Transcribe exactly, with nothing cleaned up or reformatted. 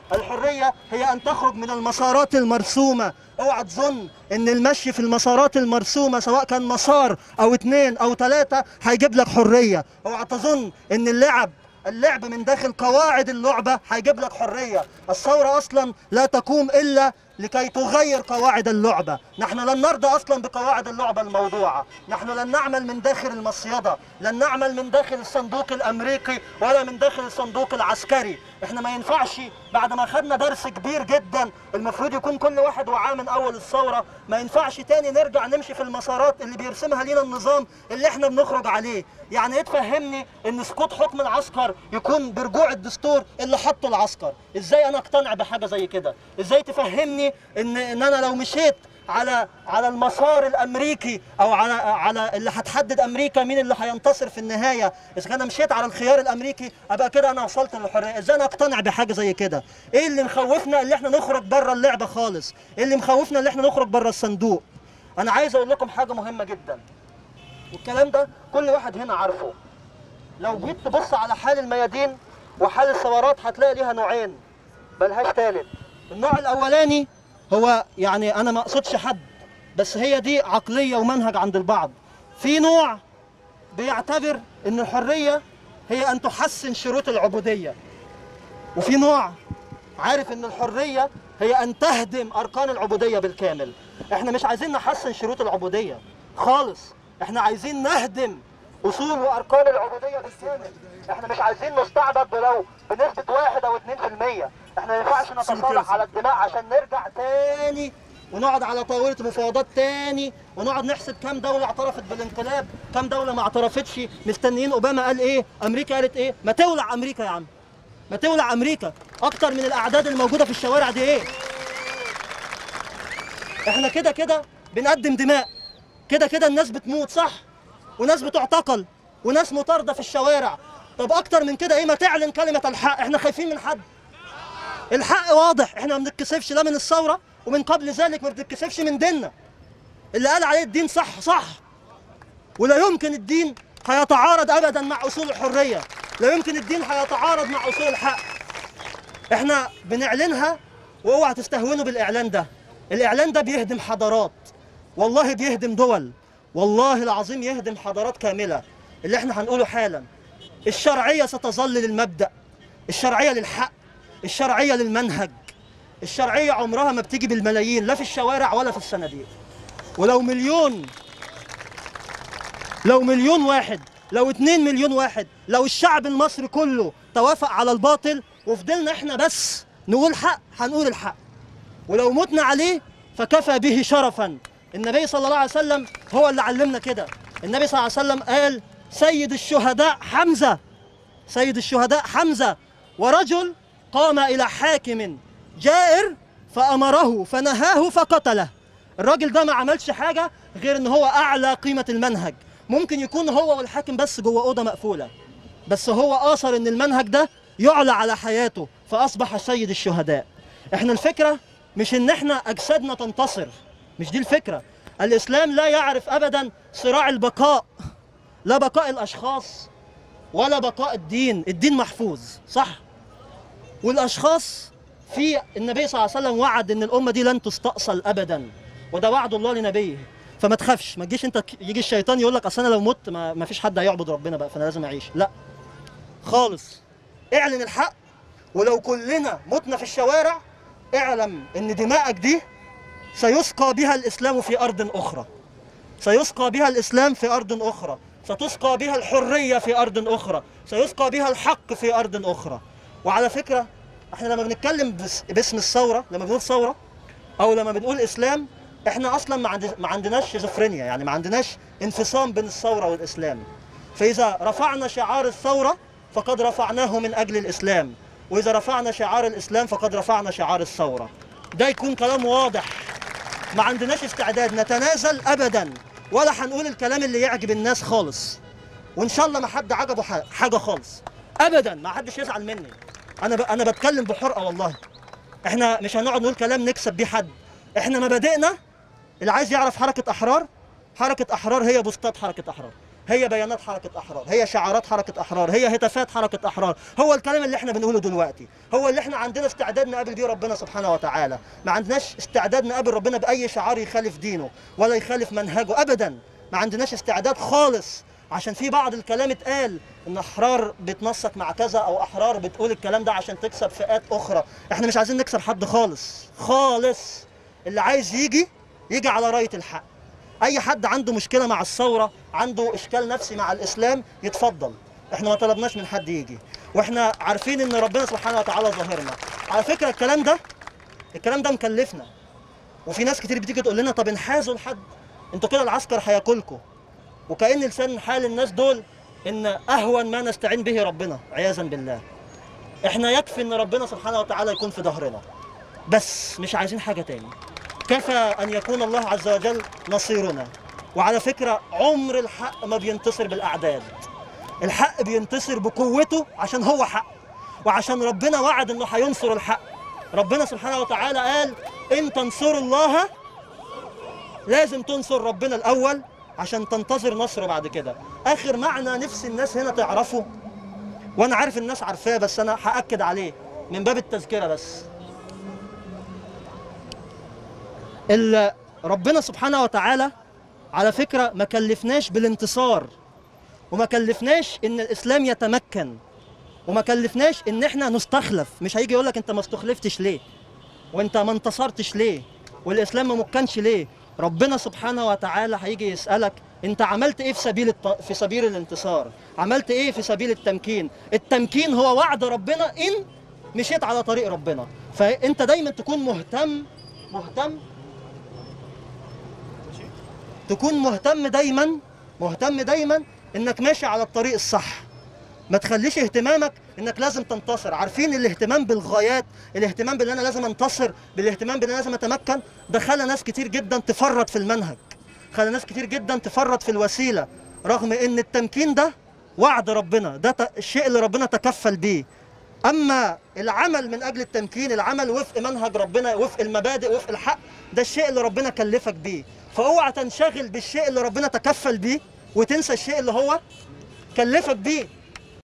الحرية هي أن تخرج من المسارات المرسومة. اوعى تظن ان المشي في المسارات المرسومة سواء كان مسار او اتنين او تلاتة هيجيب لك حرية. اوعى تظن ان اللعب اللعب من داخل قواعد اللعبة هيجيب لك حرية. الثورة أصلا لا تقوم إلا لكي تغير قواعد اللعبة. نحن لن نرضى أصلا بقواعد اللعبة الموضوعة. نحن لن نعمل من داخل المصيدة، لن نعمل من داخل الصندوق الأمريكي ولا من داخل الصندوق العسكري. احنا ما ينفعش بعد ما خدنا درس كبير جدا المفروض يكون كل واحد وعاه من أول الثورة، ما ينفعش تاني نرجع نمشي في المسارات اللي بيرسمها لينا النظام اللي احنا بنخرج عليه. يعني ايه تفهمني ان سقوط حكم العسكر يكون برجوع الدستور اللي حطه العسكر؟ ازاي انا اقتنع بحاجه زي كده؟ ازاي تفهمني ان ان انا لو مشيت على على المسار الامريكي او على على اللي هتحدد امريكا مين اللي هينتصر في النهايه، اذا انا مشيت على الخيار الامريكي ابقى كده انا وصلت للحريه؟ ازاي انا اقتنع بحاجه زي كده؟ ايه اللي مخوفنا اللي احنا نخرج بره اللعبه خالص؟ ايه اللي مخوفنا اللي احنا نخرج بره الصندوق؟ انا عايز اقول لكم حاجه مهمه جدا، والكلام ده كل واحد هنا عارفه. لو جيت تبص على حال الميادين وحال الثورات هتلاقي ليها نوعين ملهاش تالت. النوع الاولاني هو يعني انا ما اقصدش حد، بس هي دي عقليه ومنهج عند البعض. في نوع بيعتبر ان الحريه هي ان تحسن شروط العبوديه، وفي نوع عارف ان الحريه هي ان تهدم اركان العبوديه بالكامل. احنا مش عايزين نحسن شروط العبوديه خالص، احنا عايزين نهدم اصول واركان العبوديه بالكامل. احنا مش عايزين نستعبد ولو بنسبه واحد او اتنين في المية. احنا ما ينفعش نتصالح على الدماء عشان نرجع تاني ونقعد على طاوله مفاوضات تاني ونقعد نحسب كام دوله اعترفت بالانقلاب، كام دوله ما اعترفتش، مستنيين اوباما قال ايه، امريكا قالت ايه. ما تولع امريكا يا عم، ما تولع امريكا. اكتر من الاعداد الموجوده في الشوارع دي ايه؟ احنا كده كده بنقدم دماء، كده كده الناس بتموت صح، وناس بتعتقل وناس مطاردة في الشوارع. طب اكتر من كده ايه؟ ما تعلن كلمة الحق. احنا خايفين من حد؟ الحق واضح، احنا ما بنتكسفش لا من الثورة ومن قبل ذلك ما بنتكسفش من ديننا. اللي قال عليه الدين صح صح، ولا يمكن الدين هيتعارض ابدا مع اصول الحرية، لا يمكن الدين هيتعارض مع اصول الحق. احنا بنعلنها، واوعى تستهونوا بالاعلان ده. الاعلان ده بيهدم حضارات، والله بيهدم دول، والله العظيم يهدم حضارات كاملة. اللي احنا هنقوله حالا، الشرعية ستظل للمبدأ، الشرعية للحق، الشرعية للمنهج. الشرعية عمرها ما بتيجي بالملايين لا في الشوارع ولا في الصناديق. ولو مليون لو مليون واحد، لو اتنين مليون واحد، لو الشعب المصري كله توافق على الباطل وفضلنا احنا بس نقول حق، هنقول الحق. ولو متنا عليه فكفى به شرفا. النبي صلى الله عليه وسلم هو اللي علمنا كده. النبي صلى الله عليه وسلم قال سيد الشهداء حمزة، سيد الشهداء حمزة. ورجل قام إلى حاكم جائر فأمره فنهاه فقتله. الراجل ده ما عملش حاجة غير ان هو أعلى قيمة المنهج. ممكن يكون هو والحاكم بس جوه أوضة مقفولة، بس هو آثر ان المنهج ده يعلى على حياته فأصبح سيد الشهداء. احنا الفكرة مش ان احنا أجسادنا تنتصر، مش دي الفكرة. الإسلام لا يعرف أبدا صراع البقاء، لا بقاء الأشخاص ولا بقاء الدين. الدين محفوظ صح، والأشخاص في النبي صلى الله عليه وسلم وعد إن الأمة دي لن تستأصل أبدا، وده وعد الله لنبيه. فما تخافش، ما تجيش أنت يجي الشيطان يقول لك أصل أنا لو مت ما, ما فيش حد هيعبد ربنا بقى فأنا لازم أعيش. لا خالص، اعلن الحق. ولو كلنا متنا في الشوارع اعلم إن دماءك دي سيسقى بها الإسلام في أرض أخرى، سيسقى بها الإسلام في أرض أخرى، ستسقى بها الحرية في أرض أخرى، سيسقى بها الحق في أرض أخرى. وعلى فكرة احنا لما بنتكلم باسم الثورة، لما بنقول ثورة أو لما بنقول إسلام، احنا أصلا ما عندناش شيزوفرينيا، يعني ما عندناش انفصام بين الثورة والإسلام. فإذا رفعنا شعار الثورة فقد رفعناه من أجل الإسلام، وإذا رفعنا شعار الإسلام فقد رفعنا شعار الثورة. ده يكون كلام واضح. ما عندناش استعداد نتنازل ابدا، ولا هنقول الكلام اللي يعجب الناس خالص، وان شاء الله ما حد عجبه حاجه خالص ابدا، ما حدش يزعل مني. انا ب... انا بتكلم بحرقه والله. احنا مش هنقعد نقول كلام نكسب بيه حد. احنا مبادئنا، اللي عايز يعرف حركه احرار، حركه احرار هي بوستات حركه احرار. هي بيانات حركة أحرار، هي شعارات حركة أحرار، هي هتافات حركة أحرار، هو الكلام اللي احنا بنقوله دلوقتي، هو اللي احنا عندنا استعداد نقابل بيه ربنا سبحانه وتعالى. ما عندناش استعداد نقابل ربنا بأي شعار يخالف دينه ولا يخالف منهجه أبدا، ما عندناش استعداد خالص. عشان في بعض الكلام اتقال ان احرار بتنسق مع كذا او احرار بتقول الكلام ده عشان تكسب فئات اخرى. احنا مش عايزين نكسب حد خالص خالص. اللي عايز يجي يجي على راية الحق. اي حد عنده مشكلة مع الثورة، عنده اشكال نفسي مع الاسلام، يتفضل. احنا ما طلبناش من حد يجي، واحنا عارفين ان ربنا سبحانه وتعالى ظاهرنا. على فكرة الكلام ده الكلام ده مكلفنا، وفي ناس كتير بتيجي تقول لنا طب انحازوا لحد، انتوا كده العسكر هياكلكم. وكأن لسان حال الناس دول ان اهون ما نستعين به ربنا عياذا بالله. احنا يكفي ان ربنا سبحانه وتعالى يكون في ظهرنا بس، مش عايزين حاجة تاني. كفى ان يكون الله عز وجل نصيرنا. وعلى فكرة عمر الحق ما بينتصر بالاعداد، الحق بينتصر بقوته عشان هو حق، وعشان ربنا وعد انه هينصر الحق. ربنا سبحانه وتعالى قال ان تنصروا الله، لازم تنصر ربنا الاول عشان تنتظر نصره بعد كده. اخر معنى نفس الناس هنا تعرفه، وانا عارف الناس عارفاه بس انا هاكد عليه من باب التذكره بس. ال- ربنا سبحانه وتعالى على فكره ما كلفناش بالانتصار، وما كلفناش ان الاسلام يتمكن، وما كلفناش ان احنا نستخلف. مش هيجي يقول لك انت ما استخلفتش ليه، وانت ما انتصرتش ليه، والاسلام ما مكنش ليه. ربنا سبحانه وتعالى هيجي يسألك انت عملت ايه في سبيل الت... في سبيل الانتصار، عملت ايه في سبيل التمكين. التمكين هو وعد ربنا ان مشيت على طريق ربنا. فانت دايما تكون مهتم مهتم تكون مهتم دايما مهتم دايما انك ماشي على الطريق الصح. ما تخليش اهتمامك انك لازم تنتصر. عارفين الاهتمام بالغايات، الاهتمام بان انا لازم انتصر، بالاهتمام بان انا لازم اتمكن، ده خلى ناس كتير جدا تفرط في المنهج، خلى ناس كتير جدا تفرط في الوسيله، رغم ان التمكين ده وعد ربنا، ده ت- الشيء اللي ربنا تكفل بيه. اما العمل من اجل التمكين، العمل وفق منهج ربنا، وفق المبادئ، وفق الحق، ده الشيء اللي ربنا كلفك بيه. فاوعى تنشغل بالشيء اللي ربنا تكفل بيه وتنسى الشيء اللي هو كلفك بيه.